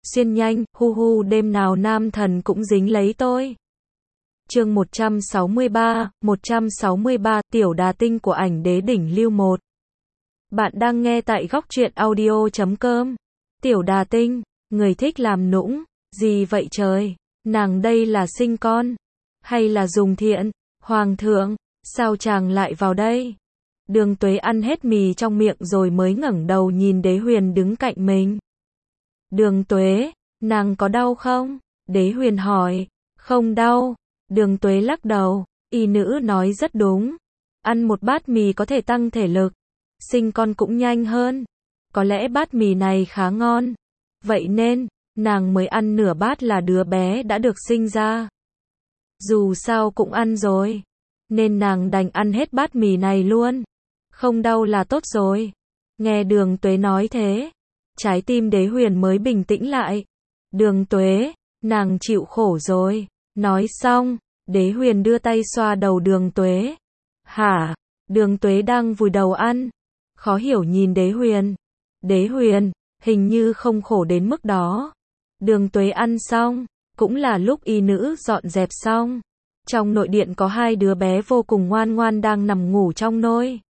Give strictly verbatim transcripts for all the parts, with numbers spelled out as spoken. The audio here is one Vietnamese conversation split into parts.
xuyên nhanh, hu hu đêm nào nam thần cũng dính lấy tôi. Chương một trăm sáu mươi ba, một trăm sáu mươi ba, tiểu đà tinh của ảnh đế đỉnh lưu một. Bạn đang nghe tại góc truyện audio chấm com. Tiểu đà tinh, người thích làm nũng, gì vậy trời, nàng đây là sinh con, hay là dùng thiện, hoàng thượng, sao chàng lại vào đây? Đường Tuế ăn hết mì trong miệng rồi mới ngẩng đầu nhìn Đế Huyền đứng cạnh mình. Đường Tuế, nàng có đau không? Đế Huyền hỏi. Không đau. Đường Tuế lắc đầu. Y nữ nói rất đúng. Ăn một bát mì có thể tăng thể lực. Sinh con cũng nhanh hơn. Có lẽ bát mì này khá ngon. Vậy nên, nàng mới ăn nửa bát là đứa bé đã được sinh ra. Dù sao cũng ăn rồi. Nên nàng đành ăn hết bát mì này luôn. Không đau là tốt rồi. Nghe Đường Tuế nói thế, trái tim Đế Huyền mới bình tĩnh lại. Đường Tuế, nàng chịu khổ rồi. Nói xong, Đế Huyền đưa tay xoa đầu Đường Tuế. Hả? Đường Tuế đang vùi đầu ăn. Khó hiểu nhìn Đế Huyền. Đế Huyền, hình như không khổ đến mức đó. Đường Tuế ăn xong, cũng là lúc y nữ dọn dẹp xong. Trong nội điện có hai đứa bé vô cùng ngoan ngoan đang nằm ngủ trong nôi.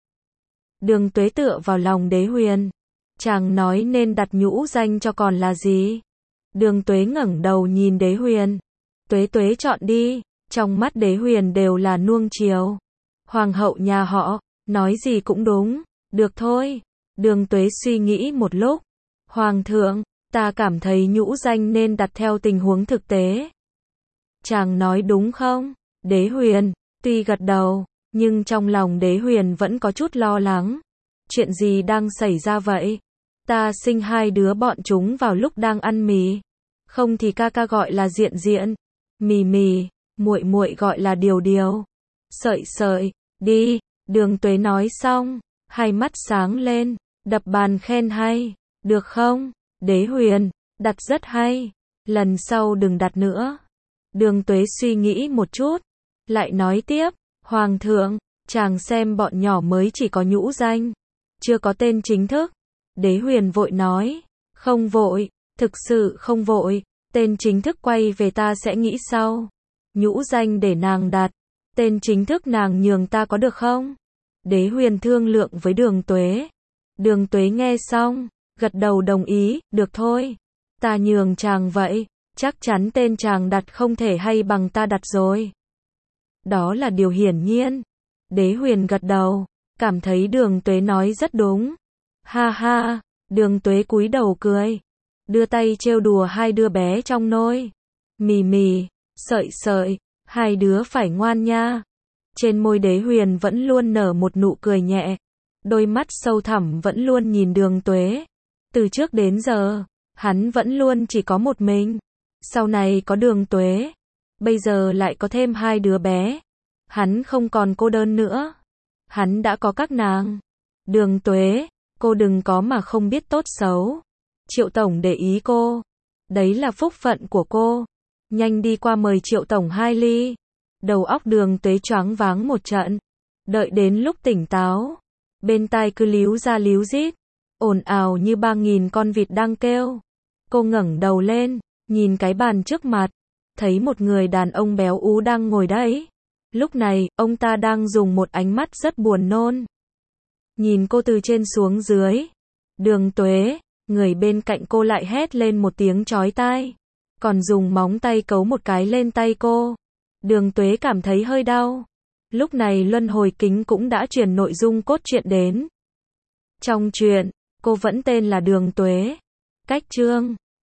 Đường Tuế tựa vào lòng Đế Huyền. Chàng nói nên đặt nhũ danh cho con là gì? Đường Tuế ngẩng đầu nhìn Đế Huyền. Tuế Tuế chọn đi. Trong mắt Đế Huyền đều là nuông chiều. Hoàng hậu nhà họ, nói gì cũng đúng. Được thôi. Đường Tuế suy nghĩ một lúc. Hoàng thượng, ta cảm thấy nhũ danh nên đặt theo tình huống thực tế. Chàng nói đúng không? Đế Huyền, tuy gật đầu, nhưng trong lòng Đế Huyền vẫn có chút lo lắng. Chuyện gì đang xảy ra vậy? Ta sinh hai đứa bọn chúng vào lúc đang ăn mì. Không thì ca ca gọi là diện diện. Mì mì, muội muội gọi là điều điều. Sợi sợi, đi. Đường Tuế nói xong, hai mắt sáng lên, đập bàn khen hay. Được không? Đế Huyền, đặt rất hay. Lần sau đừng đặt nữa. Đường Tuế suy nghĩ một chút, lại nói tiếp. Hoàng thượng, chàng xem bọn nhỏ mới chỉ có nhũ danh, chưa có tên chính thức. Đế Huyền vội nói. Không vội, thực sự không vội. Tên chính thức quay về ta sẽ nghĩ sau. Nhũ danh để nàng đặt. Tên chính thức nàng nhường ta có được không? Đế Huyền thương lượng với Đường Tuế. Đường Tuế nghe xong, gật đầu đồng ý. Được thôi, ta nhường chàng vậy. Chắc chắn tên chàng đặt không thể hay bằng ta đặt rồi. Đó là điều hiển nhiên. Đế Huyền gật đầu, cảm thấy Đường Tuế nói rất đúng. Ha ha, Đường Tuế cúi đầu cười, đưa tay trêu đùa hai đứa bé trong nôi. Mì mì, sợi sợi, hai đứa phải ngoan nha. Trên môi Đế Huyền vẫn luôn nở một nụ cười nhẹ, đôi mắt sâu thẳm vẫn luôn nhìn Đường Tuế. Từ trước đến giờ, hắn vẫn luôn chỉ có một mình. Sau này có Đường Tuế, bây giờ lại có thêm hai đứa bé. Hắn không còn cô đơn nữa. Hắn đã có các nàng. Đường Tuế, cô đừng có mà không biết tốt xấu. Triệu tổng để ý cô. Đấy là phúc phận của cô. Nhanh đi qua mời Triệu tổng hai ly. Đầu óc Đường Tuế choáng váng một trận. Đợi đến lúc tỉnh táo, bên tai cứ líu ra líu rít, ồn ào như ba nghìn con vịt đang kêu. Cô ngẩng đầu lên, nhìn cái bàn trước mặt, thấy một người đàn ông béo ú đang ngồi đấy. Lúc này, ông ta đang dùng một ánh mắt rất buồn nôn nhìn cô từ trên xuống dưới. Đường Tuế, người bên cạnh cô lại hét lên một tiếng chói tai, còn dùng móng tay cấu một cái lên tay cô. Đường Tuế cảm thấy hơi đau. Lúc này luân hồi kính cũng đã truyền nội dung cốt truyện đến. Trong truyện, cô vẫn tên là Đường Tuế. Cách chương